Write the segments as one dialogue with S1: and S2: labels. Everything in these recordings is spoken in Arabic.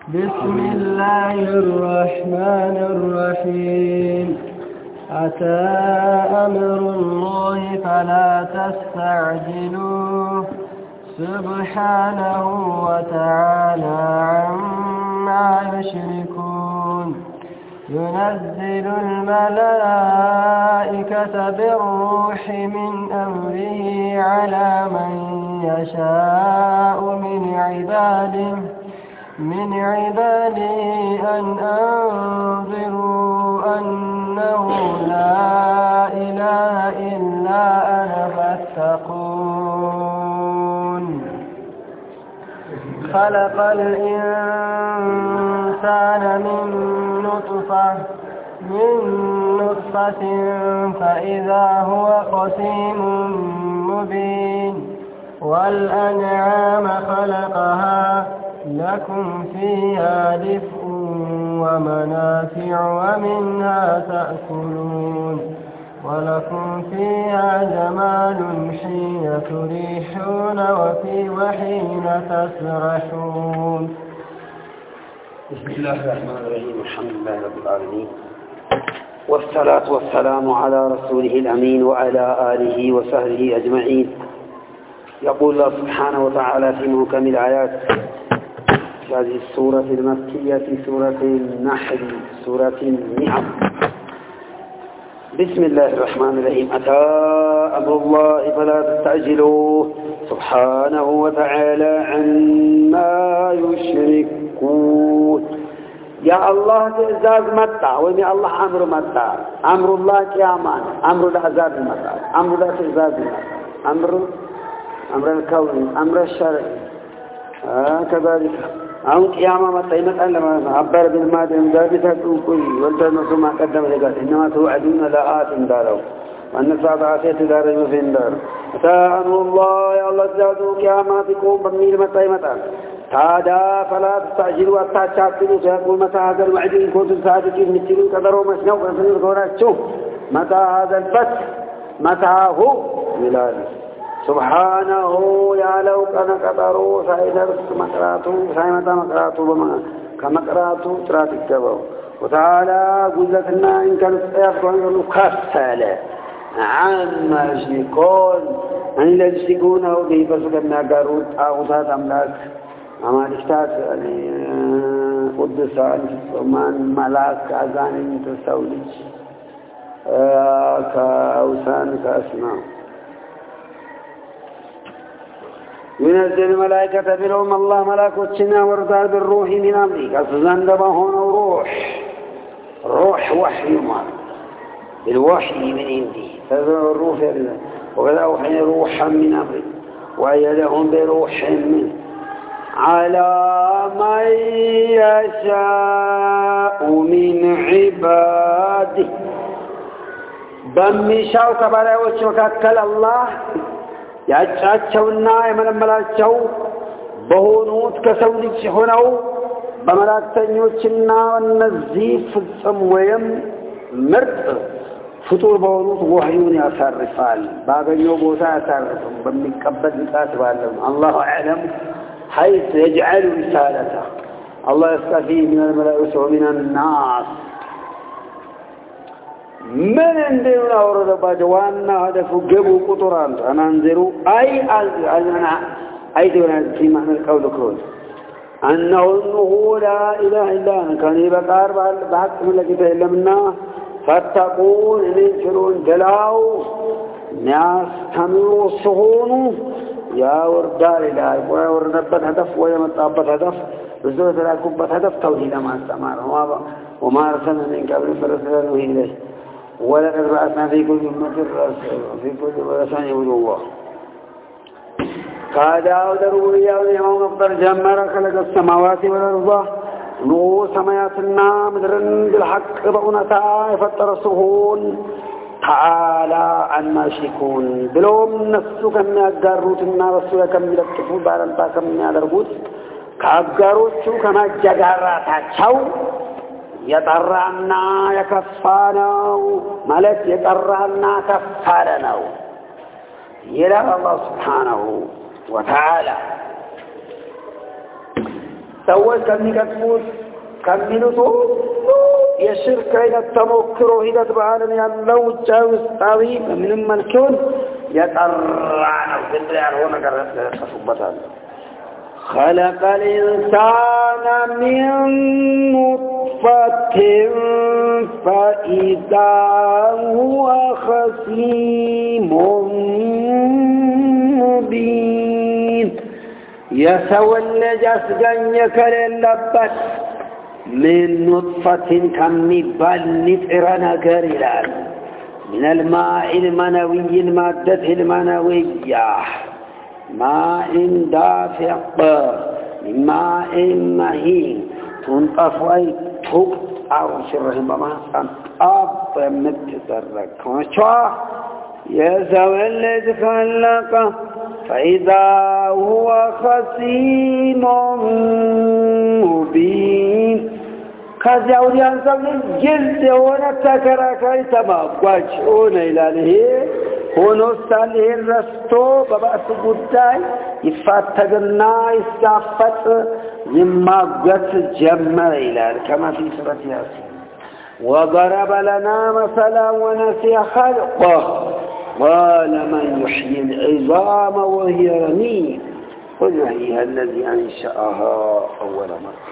S1: بسم الله الرحمن الرحيم أتى أمر الله فلا تستعجلوه سبحانه وتعالى عما يشركون ينزل الملائكة بالروح من أمره على من يشاء من عباده أن أنذروا أنه لا إله إلا أنا فاتقون خلق الإنسان من نطفة فإذا هو خصيم مبين والأنعام خلقها لكم فيها دفء ومنافع ومنها تأكلون ولكم فيها جمال حين تريحون وحين تسرحون.
S2: بسم الله الرحمن الرحيم الحمد لله رب العالمين والصلاة والسلام على رسوله الأمين وعلى آله وصحبه أجمعين. يقول الله سبحانه وتعالى في محكم الآيات هذه السورة المكية سورة النحل سورة النعم. بسم الله الرحمن الرحيم أتى أمر الله فلا تستعجلوه سبحانه وتعالى عما يشركون. يا الله تأزاز متى ويا الله أمر متى أمر الله كيامان أمر العذاب متى أمر الله تأزاز أمر الكون أمر الشرع كذلك أو قيامة متى يمتى لما عبر بالمادة ذابتة كوي والتنصر ما قدم لقال إنما توعدون لآت داروا وأن الساعة عشية دار في دار أتى أمر الله يا الله تزادوا قياماتكم بميل متى تادا فلا تستعجلوا حتى تشاكلوا سيقول متى هذا الوعد إن كنتم صادقين مثلوا قدروا مسنوا فنسلوا الغورات شوف متى هذا الفتح متى هو ميلاد سبحانه يا لو كان قدروا سايدرس مقراتو سايمتا مقراتو بما كمقراتو ترات الجبو وتعالى قلتنا إن كانت يفضل كسالة عما يشركون أن الذي يشركونه به فسكنا قارود أغسات أملاك أما الاشتاك قدس الصمان ملاك أزان تسولج كأوسان كأسنام ينزل الملائكة بلوم الله ملاكوتنا وردال بالروح من أمريكا فزندبهون روح وحي مار الوحي من عندي فالروح وقد أوحي روحا من أمري وأيدهم بروح منه على من يشاء من عباده بمشاو كبارا وشوكاكل الله ያጫቸውና የመለመላቸው በሆኑት ከሰው ልጅ ሆነው በመላእክተኞችና እነዚህ ፍጹም ወይም ምርጥ ፍጡር በሆኑት ወህዩን ያሳርፋል ባገኘው ቦታ ያሳርፋል በሚቀበል ንቃት ባለው አላሁ አዕለም حيث يجعل رسالته الله يستفي من الملائكة ومن الناس من عندنا أورد باجوانا هدف جبوا قطران أنا أنذروا أي دون في معنى القول كروز أنه لا إله إلا أنا كان يبقى بعد من لقيت إلا منا فاتقون ينشرون جلاو ناس تمروا الصهون يا وردار إلهي وردبت هدف ويمتابت هدف بزوجة الأكبت هدف توحيد ما استمر وما أرسلنا من قبل فرسلنا إليه ولقد بعثنا في كل أمة رسولا يعبدوا الله قال أودروا إياه يوم أفضل جمّر خلق السماوات والأرض نور سماياتنا مدرن بالحق بغنتا يفتر الصهون تعالى عما يشركون بلوم نفسك من أقاروتنا رسولك من يلتفوا بارنتا كم يدربوت كأقاروتشو كما جغاراتاچو يطرعنا يكفاناو ملك يطرعنا كفارناو يلا الله سبحانه وتعالى سوى كم يكتفون كم ينطو يشرك إلى التمكر إلى بعالم يالله جاوز طويل من الملكون يترعنا في الدنيا هنا كصبتان خلق الإنسان من نطفة فإذا هو خصيم مبين يسوى اللجسجن يكرلبت من نطفة كمبال نفرنا كرلال من الماء المنوي المادة المنوية ماء دافق من ماء مهين تنطف أي تقطع شرهم بمحسن أب متدرك وشوى يسوى الذي خلقه فإذا هو خصيم مبين كذا ودي أنسان جلد هنا تكراكاي تماغواج هنا إلى هنا استاله الرستو ببأس قداي يفاتقنا يستعفت يماغوات جمع إلى كما في سورة ياسين وضرب لنا مثلا ونسي خلقه قال من يحيي العظام وهي رميم قل يحييها الذي أنشأها أول مرة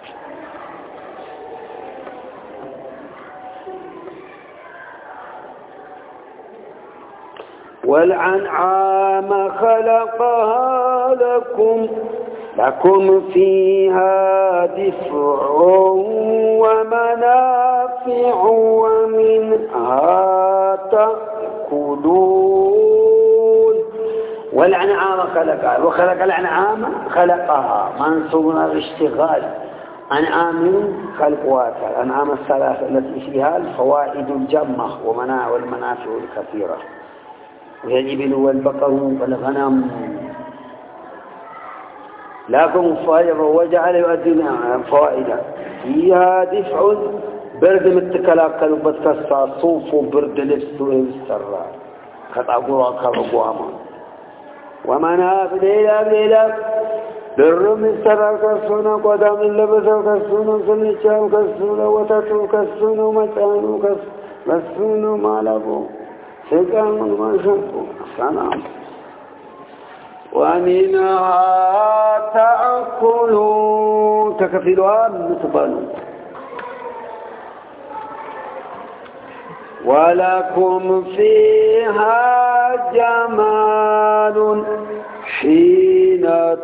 S2: والأنعام خلقها لكم فيها دفع ومنافع ومنها تأكلون والأنعام خلقها وخلق الأنعام خلقها منصوبنا الاشتغال أنعام خلقها الأنعام الثلاثة التي فيها الفوائد الجمة والمنافع الكثيرة وهي الإبل والبقر والغنم لكم فائدة وجعل يؤدي فوائدا فيها دفع برد متكلاكل وبتكسى صوف وبرد لبس والسراء خطأقوا كرقواما ومنافع ليلة در من سراء كسونا قدام اللبسة كسونا سنشام كسونا وتتو كسونا متانو كسونا مالبو سيقام ما شفوا سلام ومنها تأكلون تكفلها متبالون ولكم فيها جمال حين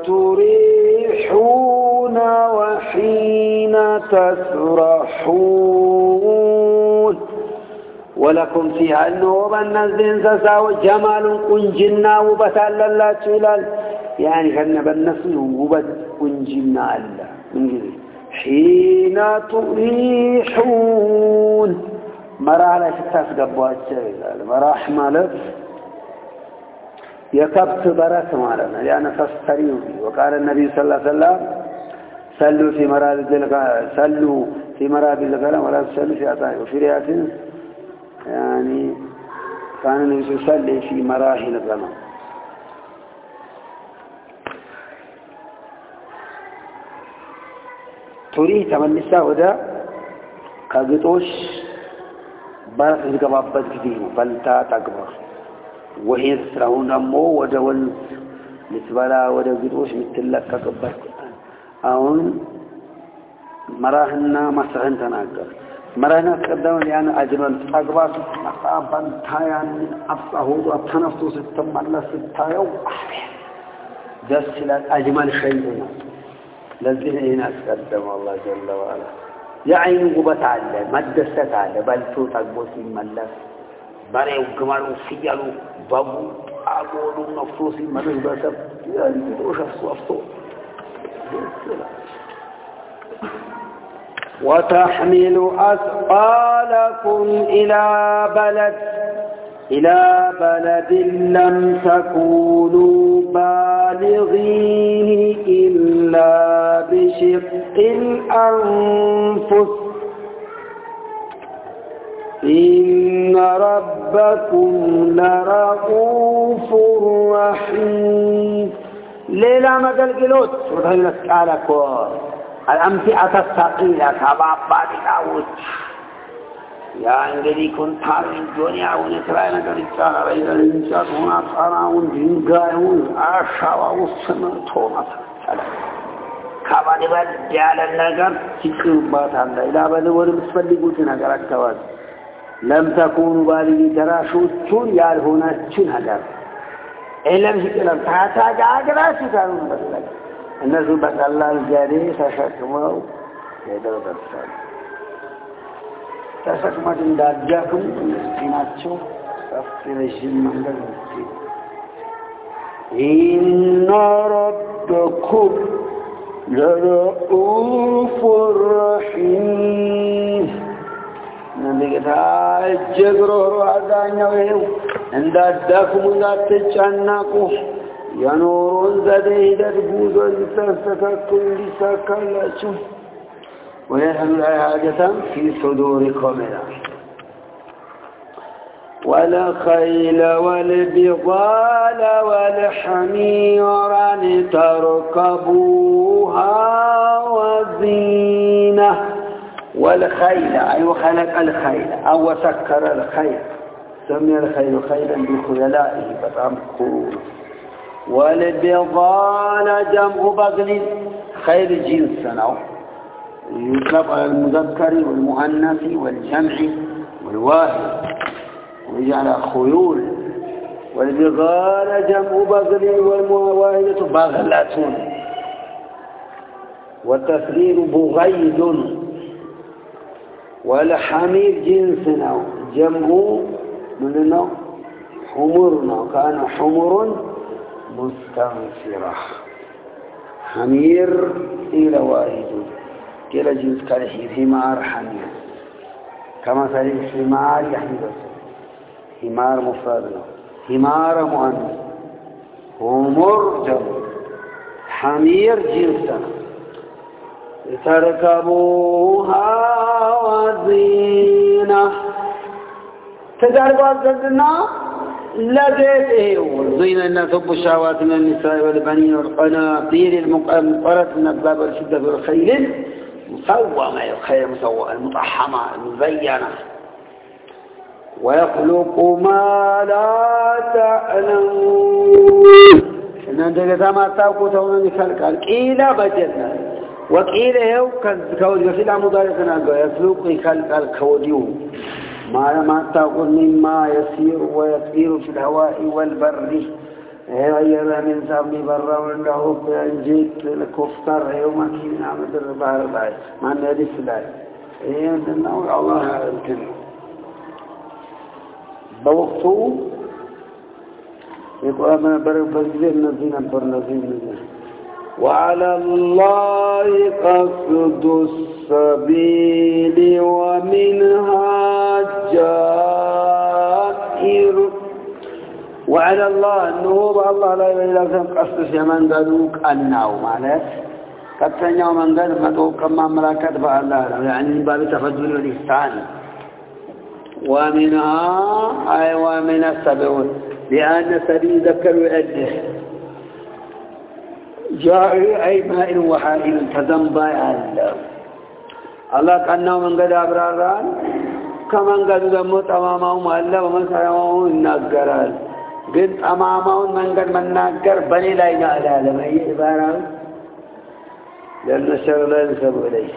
S2: تريحون وحين تسرحون ولكم فيها أنه بالنزل تساوي جمال قنجنا وبتال الله تلال يعني كان بالنسل وبت قنجنا الله حين تريحون مراحل ستاس قبوات مراح مالك يكبت برات مالنا لأن تستريوا وقال النبي صلى الله عليه وسلم سلوا في مرابد الغنم ولا تسلوا في أطائه وفي رياض يعني كان النبي يصلي في مراحل الغنم تريد تمنسا ودا كغطوش برق الجبابات كثير بلتا تكبر وهي تسرعون أمو ودول نسبلا ودغطوش مثل ككبر أون مراحلنا مسحن تناقر مراحلنا تقدم يعني أجمل أقباس مقابا تايان أفصهود وأبتنفتو ستم الله ستايو جسل أجمل شيء لذين إيناس قدم الله جل وعلا يعين قبط على مدست على بلتو تقبوسي ملس بريو قمالو فيالو بابو أقولو نفسوسي ملس بسب يعني بدوش أفصو وتحمل أثقالكم إلى بلد لم تكونوا بالغيه إلا بشق الأنفس إن ربكم لرؤوف رحيم ليلة ما قال قلوت وتهينا سكالكم الأمتعة الثقيلة كبابات الأوت يا انجلي كنت هارين الدنيا ونترى نقر الشهر إذا الإنسان هنا صراون دينقايون أشعر وصمتون كبالي بديال النقر تكربات الله إلا بدور مسفلقوت نقر التواد لم تكونوا بالي ترى شوتون يالهونا تشون هدر إلا بشكل تحتاج عقراسي كانوا بسلق الناس بقى الله الجاري تشكموا يدروا بالسلق تشكمت انداجاكم مسكيناتشو تفصيل الجن من المسكين إن ربكم لرؤوف رحيم نبيكتا جغرو عدانيو يو انداداكم ذات تشاناكو ينورون زديدت بوزن تستككم لسكالاتشو ويحمل حاجة في صدوركم والخيل والبغال والحمير لتركبوها وزينة والخيل أي خلق الخيل أو سكر الخيل سمي الخيل خيلا بخيلائه فتعمقون والبغال جمع بغل خيل جنسنا يطلق على المذكر والمؤنث والجمع والواحد ويجعل خيول والبغال جمع بغل والمواهدة بغلة والتسرير بغيد والحمير جنسنا جمع مننا حمرنا كان حمر مستنفرة حمير إلى واحد كلا جنس كالحيث حمار حمير كما سألت حمار يحمل حمار مفردنا حمار مؤنث حمر جمع حمير جنسنا لتركبوها وزينة تجارب أزدنا لديه زين الناس حب الشهوات من النساء والبنين والقناطير المقنطرة من الذهب والفضة والخيل مسومة الخيل مسومة المطحمة المزينة ويخلق ما لا تعلمون إن أنت كما تقولون خلق قيل بجدنا وقيل هو كود في المضارع يخلق خلق الكوديو ما تقول مما يسير ويطير في الهواء والبر غير من سامي برا وله بنجيت الكفتر يوم كين عمد البحر باي ما ندري فلاي إنه الله يمكن بوقته يقول من بر بزين نزين بر نزين وعلى الله قصد السبيل ومنها جائر وعلى الله أنه الله لا إله إلا هو قصد من ذلك أنه معناه قد سنعوا من ذلك مدعوك كما ملاكت الله يعني من باب التفضل والإحسان ومنها أي ومن السبيل لأن السبيل ذكر ويأده جاء أي ماء وحائل تذنبا الله كأنه من قد أبراران كمن قد ذمت أمامهم ألا ومن سيامهم الناقران قد أمامهم من قد من ناقر بني لا إله إلا لما هي عبارة لأن الشر لا ينسب إليه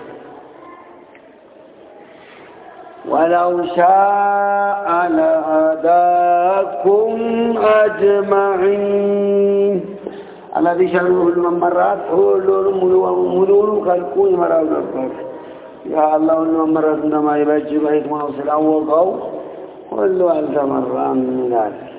S2: ولو شاء لهداكم أجمعين الذي شرعه الممرات هو ملون خلقون مرات الأرض يا الله الممرات إنما يبجي بيت موصل أول قو كله ألف مرة من ذلك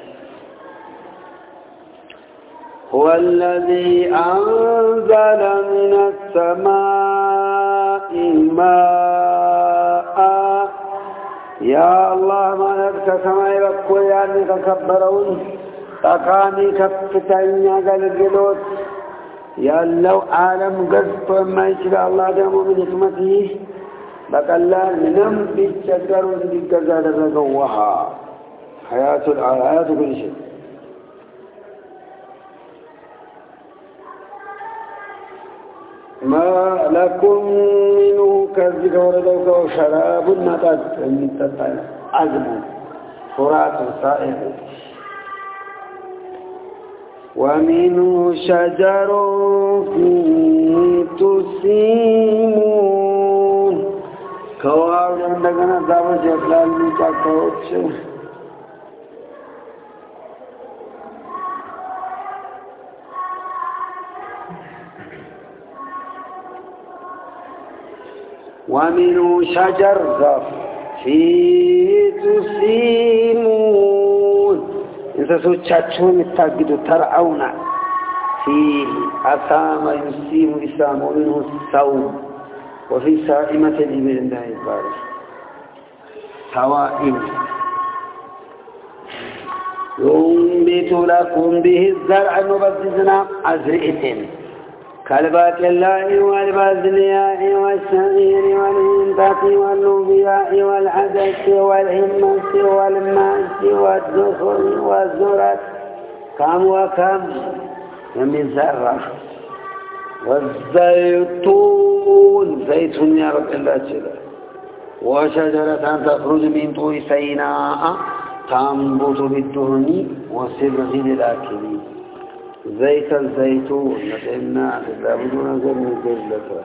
S2: هو الذي أنزل من السماء ماء يا الله ما نبكى سماء بكوي يعني تكبرون تقامي كفتanya galgeloot ያለው ዓለም ገዝቶ የማይችል አላህ ደግሞ በሕክመቱ በቀላል ምንም ቢቸገሩ እንዲገዛ ያደረገው ውሃ ሐያቱ ኩል ሸይ ما لكم منه كذلك وردوك وشراب نطت عزم فرات صائب ومنه شجر فيه تسيمون كواعد عندنا دعوة جبلال ميكاكوتش ومنه شجر ذف فيه تسيمون انت سوچاچون التاقدوا ترعون فيه أسام يسيم إسام ومنه الثوم وفي سائمة الإبل الله البارح سوائم ينبت لكم به الزرع المبززنا أزرئتين كالبات الله والبازلياء والشعير والإنبات واللوبياء والعدس والحمص والماس والدخل والذرة كم وكم من زرع والزيتون زيتون يا رب الله جل وشجرة تخرج من طور سيناء تنبت بالدهن وصبغ للآكلين زيت الزيتون لأننا لا بدون زر من قبلته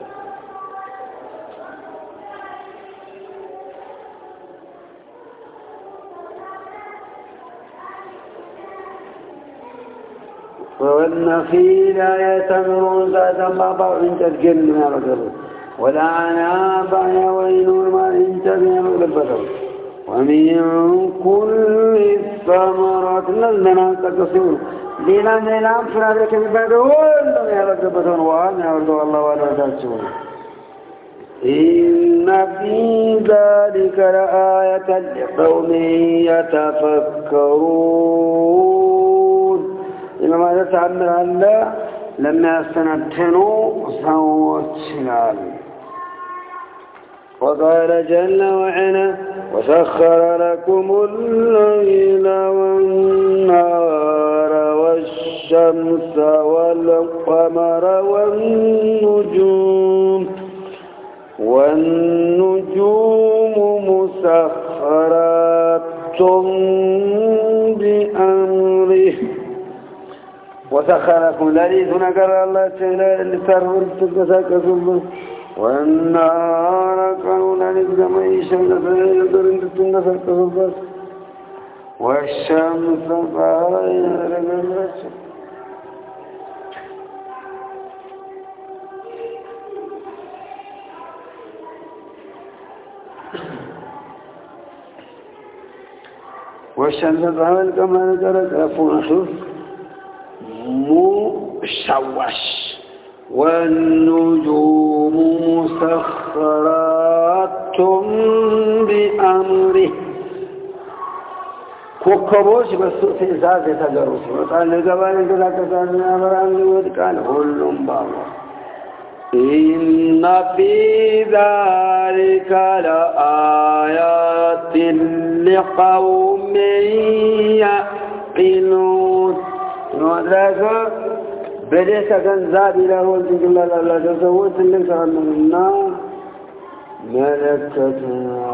S2: والنخيل يتمرون ذات الله انت الجن يا رجل والأعناب وين ما انت بينه ومن كل الثمرات نزلنا تقصون لنا من العام فنادرك بالبدون يا رجل وعن يا رجل الله ولا تشون إن في ذلك لآية لقوم يتفكرون إنما يتعمل الله لما يستنتنوا سوتشنال وقال جل وعلا وسخر لكم الليل والنهار والشمس والقمر والنجوم مسخرات بأمره وسخركم لليل نقر الله تعالى لترهر تتساكسوا والنهار كانوا لنزل معيشا لترهر تتساكسوا والشمس فهايا لقرأت والشمس فهايا كما نقرأت أفون أخذ مشوش والنجوم مسخرات بأمره كوكبوش بسوء إزاز يتجرس وقال لقبال كذا كذا أمران وقال هلهم بابا إن في ذلك لآيات لقوم يعقلون وذلك بديت كنزاب له الجل الله تزوج لك عنا ملكتنا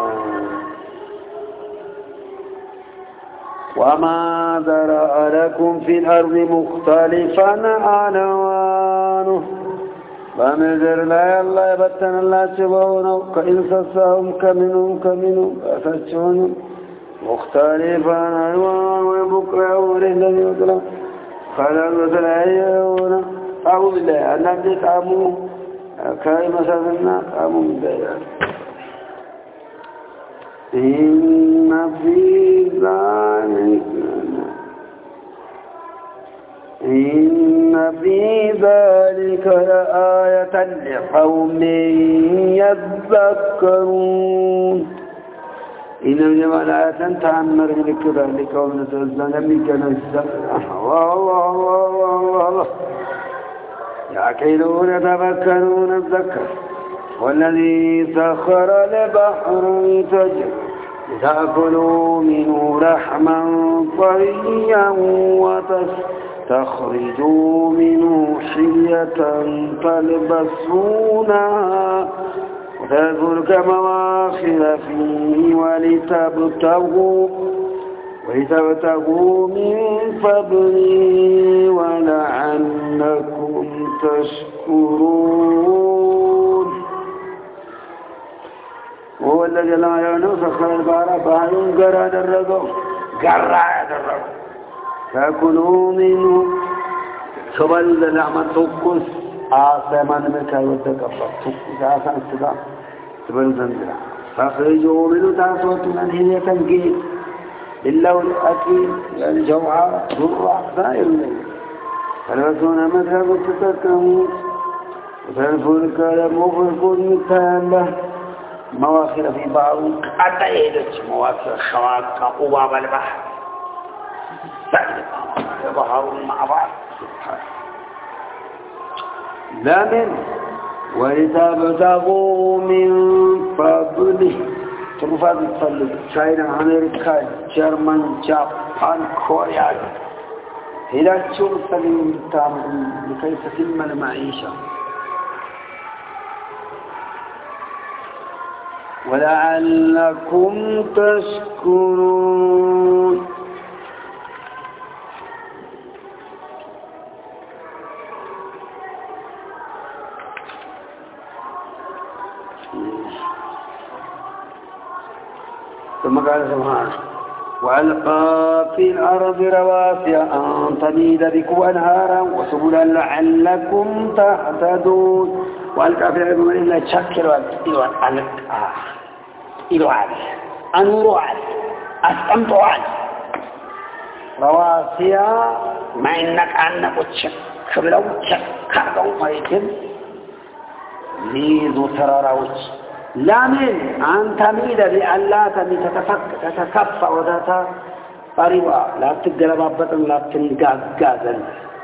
S2: وما ذرأ لكم في الأرض مختلفا ألوانه فمذر لا الله يبتن الله شبهونه كإن سسهم كمنهم أفتشونهم مختلفا ألوان ويبقى ورهن يطلع خلال وتلاعيون أعوذ بالله أنهم يتعاموا كائمة سفلنا قاموا من ذلك إن في ذلك لآية لقوم يذكرون إن الجمال آية تعمر بالكبار لقوم يتوزن بكنزة الله يعقلون يتفكرون الذكر والذي سخر البحر تجري لتأكلوا منه لحما طريا تخرجوا منه حلية تلبسونها وتذكر مواخر فيه ولتبتغوا من فضله ولعلكم تشكرون هو الذي لا يعلم سخر البحر بحر قرى درجه فكلوا منه سبل لعمة تقص آسمان مكاي وتكفر تقص آسان استدام سبل زنزلا فخرجوا منه تاسوتنا هي تنقيد إلا والأكيد يعني جوعة ضرع دائر الليل فلبسون مذهب التتكموت وتنفرك لمفرق مثاله مواخر في بعض أتيدت مواخر خواك أبواب البحر بحر مع بعض لا من ولتبتغوا من فضله ترفض تصلي تشاينا أمريكا جرمن جابان كوريا إذا تشوف سليم تامر لكي تتم المعيشة ولعلكم تشكرون ثم قال سبحانه وألقى في الأرض رواسي أن تميد بكم أنهارا وسبلا لعلكم تهتدون وألقى في الأرض إلا تشكر إلوان أنوروان أستمتوان رواسي ما إنك أنك تشكر لو تشكر لو ميتم ليذو تراروش لامن أن تميد بألا تتكفى وذاتا قريبا لا تقلب أبدا لا تنقاقا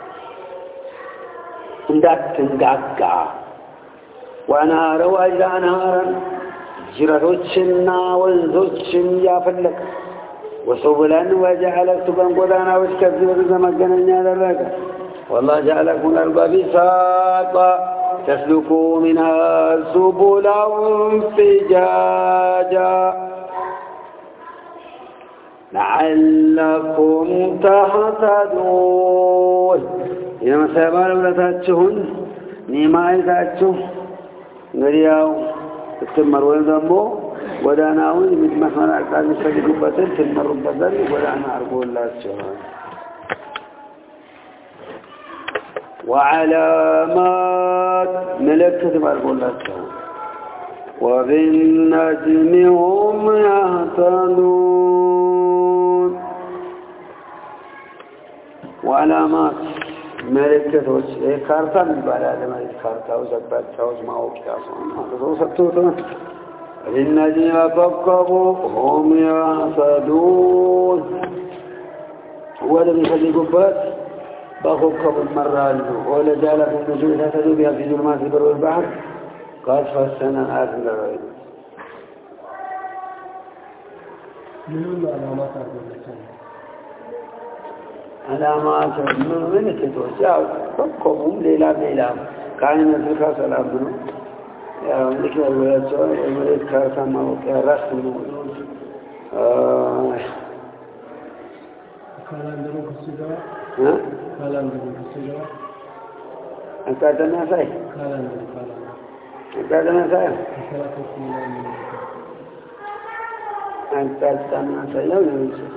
S2: وأنهار وأجل أنهارا جرهوشنا والزوشن يا فلك وسبلا وجعل سبلا قدانا وشكذب بزمقنا ذلك والله جعلكم الأرض بساطا تسلكوا منها سبلا فجاجا لعلكم تهتدون إنما سيبان ولتاتشهن نيمايتاتشه نرياو تتمرون ذنبو وداناون مثل مثلا أكاد نستجدوا بطل تتمروا بطل ودانا أرقوا الله الشهر وعلامات ملكة أرقوا الله الشهر وبالنجم هم يهتدون وعلامات ملكة كارتا بالبالا لما كارتا وزبطة وزماوك ياسون هذا هو سبتوتنا وبالنجم كوكبوا هم يهتدون هو الذي يخلي قبات بكوكب المرال ولا جعل في النجوم تهتدوا بها في ظلمات البر والبحر قد فسنا آيات الغيب
S1: من العلامات
S2: علامات من التوسع كوكبهم ليلة كان نزلك سلام منه يا ملك الولاد الملك كارثة ما وقع رأس منه
S1: كالندرو كسيجا
S2: ها
S1: كالندرو كسيجا
S2: أنت أدنى ساي
S1: كالندرو
S2: أنت أدنى ساي أنت أدنى ساي لا يوجد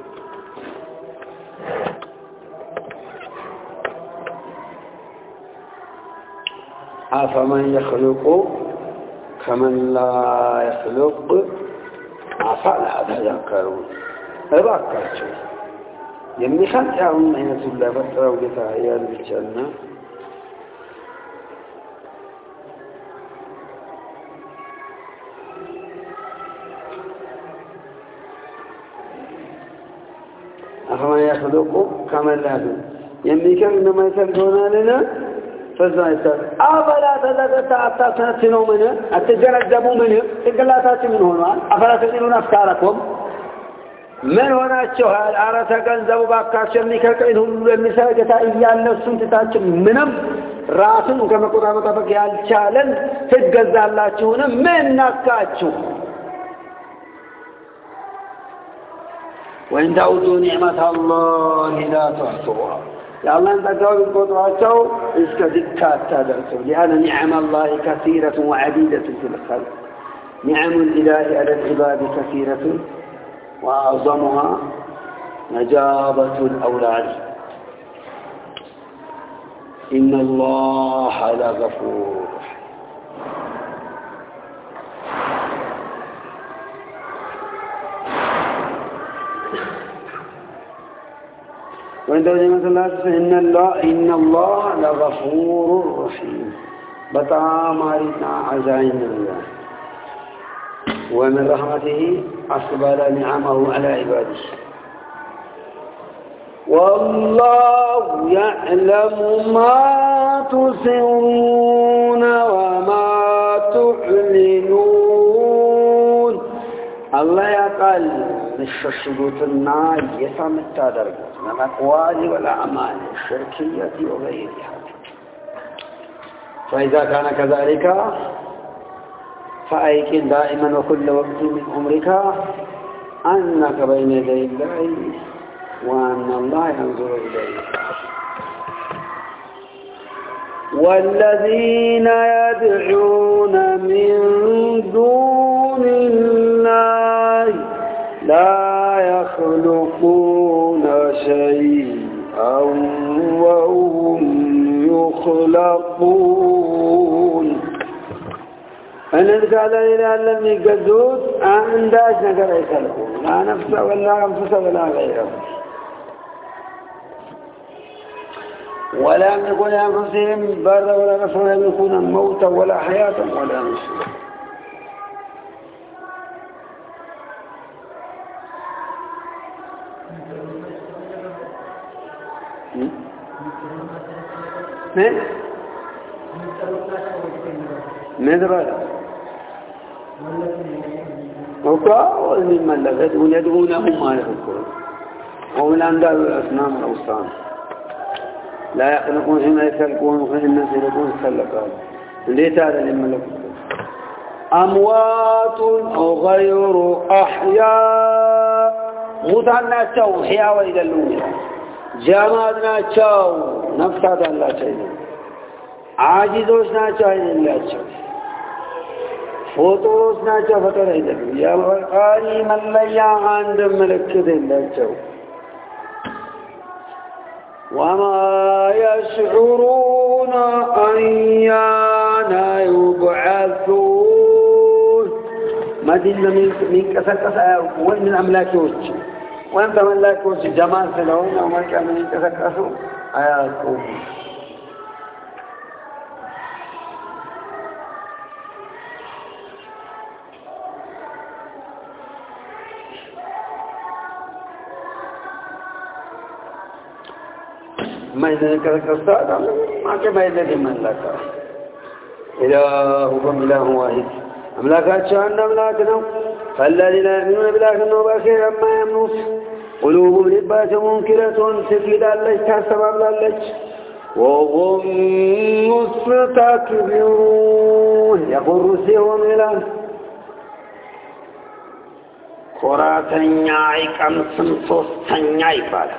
S2: أفمن يخلق كمن لا يخلق أفلا تذكرون أباكاتشو يمني خلق يعون أين سبلا فترة وقتها عيال بالجنة أفمن يخلق كمن لا يخلق يمني كم إنما يسلقون لنا فزايتر أفلا تتنسنوا منه، أتجنزبوا منه، إقلاتات من هنا، أفلا تزيلون أفكاركم من هنا تشوهال أرتا كنزبوا باكاشن لكاكين هم المساجة إيانا السنتتاج منم راسن كما قرآن طبق يالشالن تتقزى الله تشونا من نكاتشو وإن تعودوا نعمة الله لا تحصوها يا الله أنت قول القدراتو إسك ذكات تدرسوا لأن نعم الله كثيرة وعديدة في الخلق نعم الإله على العباد كثيرة وأعظمها نجابة الأولاد إن الله لغفور وعند الله إن الله لغفور رحيم بطامارنا عزائن الله ومن رحمته أسبل نعمه على عباده والله يعلم ما تسرون وما تعلنون الله يقال الشهود النار يسمى درجة من الأقوال والأعمال الشركية وغيرها فإذا كان كذلك فأيقن دائما وكل وقت من عمرك أنك بين يدي الله وأن الله ينظر إليك والذين يدعون من دون الله لا يخلقون شيئا وهم يخلقون أن قال إلى لم يقدود عنداش نقر يخلقون لا نفس ولا أنفس ولا غيره ولا يملكون أنفسهم برا ولا نفسا ولا يملكون موتا ولا حياة ولا نشورا ماذا وقالوا من ملكت ويدعونهم ما يذكرون ومن أندال الأصنام والأوثان لا يخلقون فيما يخلقون وفي الناس يخلقون خلقان ليس هذا للملكوت أموات أو غير أحياء متعنا تشو حياء وإذا اللوية جامعنا تشو نفسها لا شيء عاجزوشنا تشو إلا تشو فوتوسنا تشو فتر إذا اللوية وقالي من ليا عند ملكت إلا تشو وما يشعرون أيان يبعثون ما دين من كسر وين من أملاك وجه وين من أملاك وجه جمال سلون وما كان من كسر آياتهم ما يذكر كسر ما كما يذكر من لك إلهكم إله واحد أملاكات شأن أملاكنا فالذين يؤمنون بالآخرة وبالآخرة ما يمنون قلوبهم لباس منكرة سكيد الله تسبب الله وهم مستكبرون يقول رسيهم إلى قراتنياي كمسنسوستنياي فالا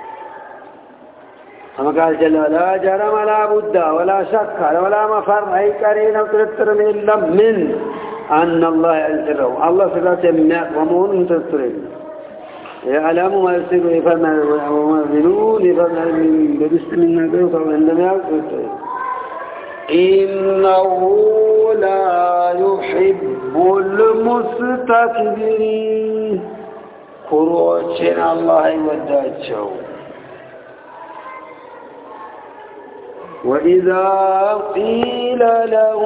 S2: كما قال جل لا جرم لا بد ولا شك ولا مفر أي كرين أو ترتر من أن الله ينزله الله سبحانه يمنع ومون ترترين يعلم ما يصير يفهم وما يذلون يفهم ببست من نقل فعندما يقول إنه لا يحب المستكبرين خروجنا الله يودعه وإذا قيل له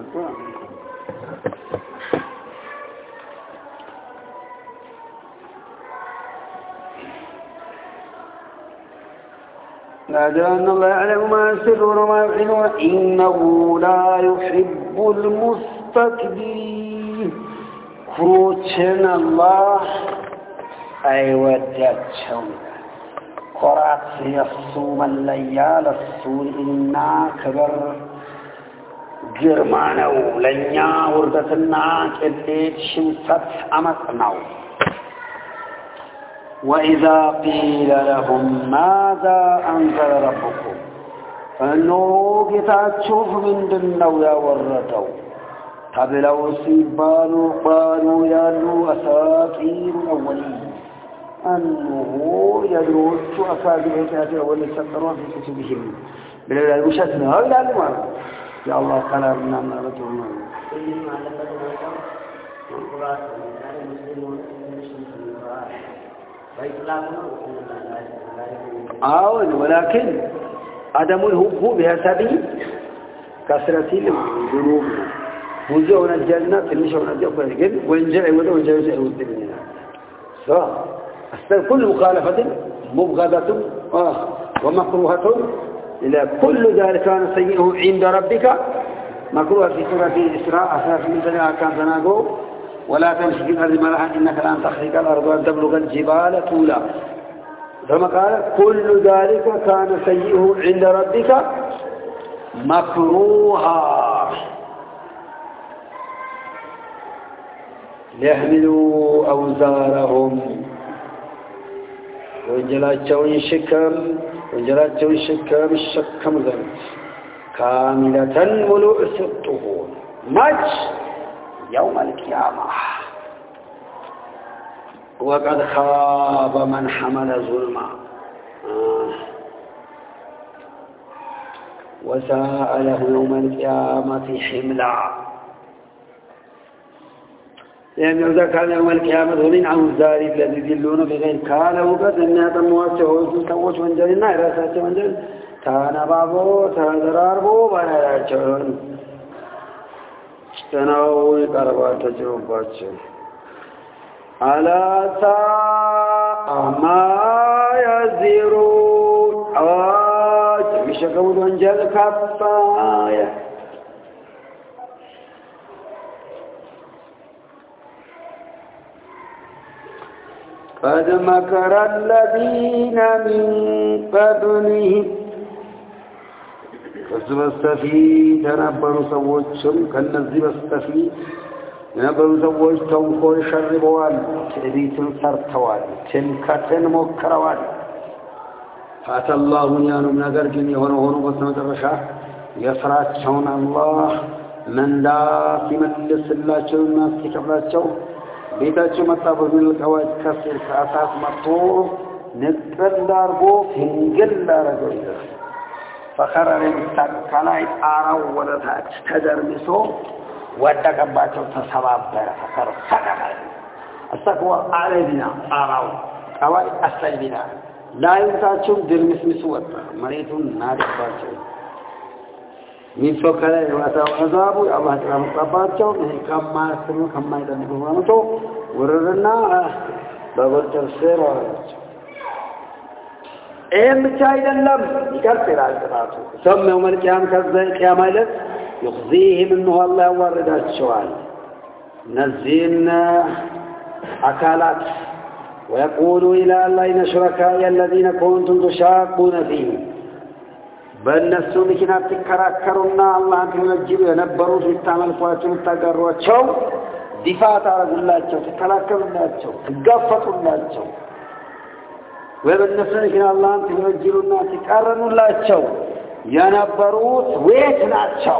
S2: لأن الله يعلم ما يسرون وما يعلنون إنه لا يحب المستكبرين كروتشن الله أي وديتشون قرات يصوم الليال السور إنا كبر جرمانو لنيا وردتنا كبيت شمسات أمتناو وإذا قيل لهم ماذا أنزل ربكم فإنه كتاتشوف من دنو يا وردو تبلو سيبالوا قالوا يالو أساطير الأولين أنه يدروس أكاذب الكتاب الأول سطروا في كتبهم بلا الوشتنا هؤلاء المال يا الله كلامنا من رجل ولكن عدم الهب بحسب كثرة الذنوب وزعنا الجنة تنشون الجنة وإنجل وإنجل سيئود مننا كل مخالفة مبغضة ومكروهة إلى كل ذلك كان سيئه عند ربك مكروه في سورة الإسراء أساس من ذلك كان تناقو ولا تمشي في الأرض مرحا إنك لن تخرق الأرض وأن تبلغ الجبال طولا ثم قال كل ذلك كان سيئه عند ربك مكروها ليحملوا أوزارهم وانجلاتهم شكم الشكم ذنب كاملة ملوء الطهور مج يوم القيامة وقد خاب من حمل ظلما وساء له يوم القيامة حملا يعني إذا كان يوم القيامة من أوزار الذي يذلون بغير كان وقد أن يتموته ويتوج وانجلنا إراسات وانجل كان بابو تهدراربو بانيراجون تناوي قربات تجربات ألا ساء ما يزيرون أواج بشكود وانجل كفاية قد مكر الذين من قبلهم فاستفيد تنبروا سووشم كالنزي باستفيد تنبروا سووش تنقل شربوان تأبيت سرطوان تنكتن مكروان فأتى الله يانم نقر جني هنو بسنة الرشاة يسرات شون الله من لا من لسلا شون الناس كبلات شون بيتاچو مطابو من القواعد كسر اساس مطو نقل داربو فنجل دارغو فخرر كلاي طاراو ودتاچ تدرمسو ودقباچو تسبابره فكر فقط استقوا علينا طاراو قواعد اسلبنا لا يمتاچو درمسمسو وጣ مريتون نادباچو من فكره واتوا عذابو الله تعالى مطباچو كما سمو كما يدنبو مامتو وررنا بابتر سيراچ ايم چايدلم يكرتر القطاطو ثم يوم القيامه كذا قيامه يخزيهم انه الله يورداچوال نزينا اكالات ويقول الى الله ان شركاء الذين كنتم تشاقون فيهم በእነሱ ምክንያት ተከራከሩና አላህን ተወጅቡ የነበሩት ይታመልኳቸው ተጋሯቸው ዲፋት አረጉላቸው ተከላከሉላቸው ተጋፈጡላቸው ወበእነሱ ምክንያት አላህን ተወጅቡና ተቃረኑላቸው የነበሩት ወይት ናቸው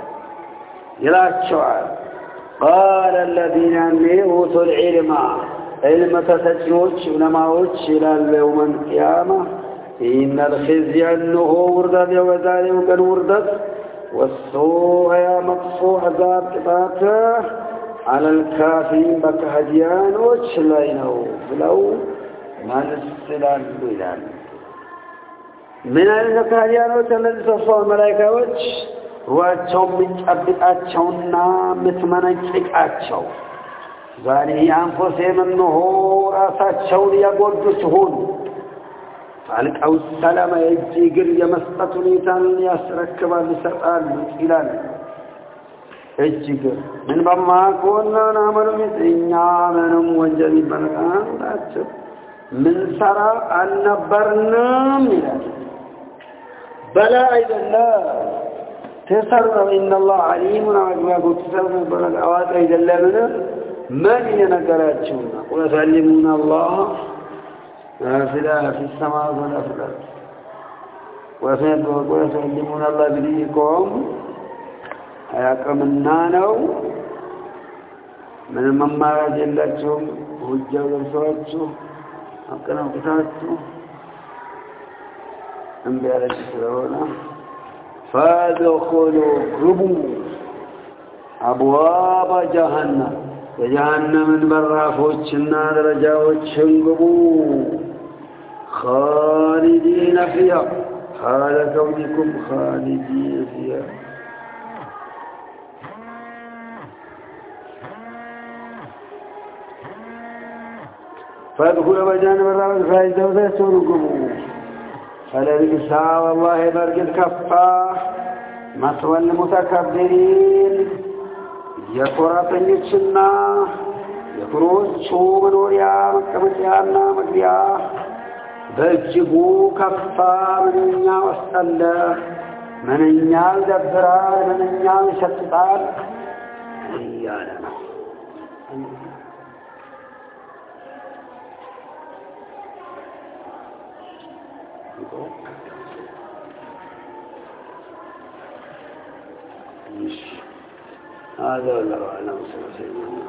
S2: ይላቸዋል قال الذين اوتوا العلم علم تسجوش علماءዎች ይላል يوم القيامه إن الخزي أنه وردت وذلك وكان وردت والسوء يا مقصوع عذاب قطاته على الكافرين بكهديان وشلينه فلو ما نسلان بلان من الكهديان الذي تصفوا الملائكة رواتشو متقبطاتشو متمنጭቃቸው ዛሬ አንፎሴም ነው ራሳቸው ያጎዱ ሲሆን ፋልቀው ሰላም እጅግር የመስጠት ሁኔታን ያስረክባል ይሰጣል ይላል እጅግር ምን በማቆና ናመኑኛ ምንም ወንጀል ይበረታቸው ምን ሰራ አልነበርንም ይላል በላ አይደለ ተሰረው ان الله عليم وما تسروا بالأوات አይደለ من ينكراتنا ويسلمون الله في السماء ولا في الأرض ويسلمون الله بديكم أياكمنا نو من الممارات جلتهم وجوا للفواتهم أكنا وقتاتهم أنبياء الشسرون فادخلوا قبوا أبواب جهنم جهنم برافوچنا درجاوچن گبو خالدين فيها حال كونكم خالدين فيها فادخلوا بجانب برافوچ فايدوچن گبو فلبئس والله برجل كفا مثوى المتكبرين የኮራተኞችና የኩሮቹ መኖሪያ መቀመጫና መግቢያ በእጅጉ ከፋ ምንኛ ወስጠለ ምንኛ ይደብራል ምንኛ ይሸጥጣል እያለ ነው هذا والله أعلم.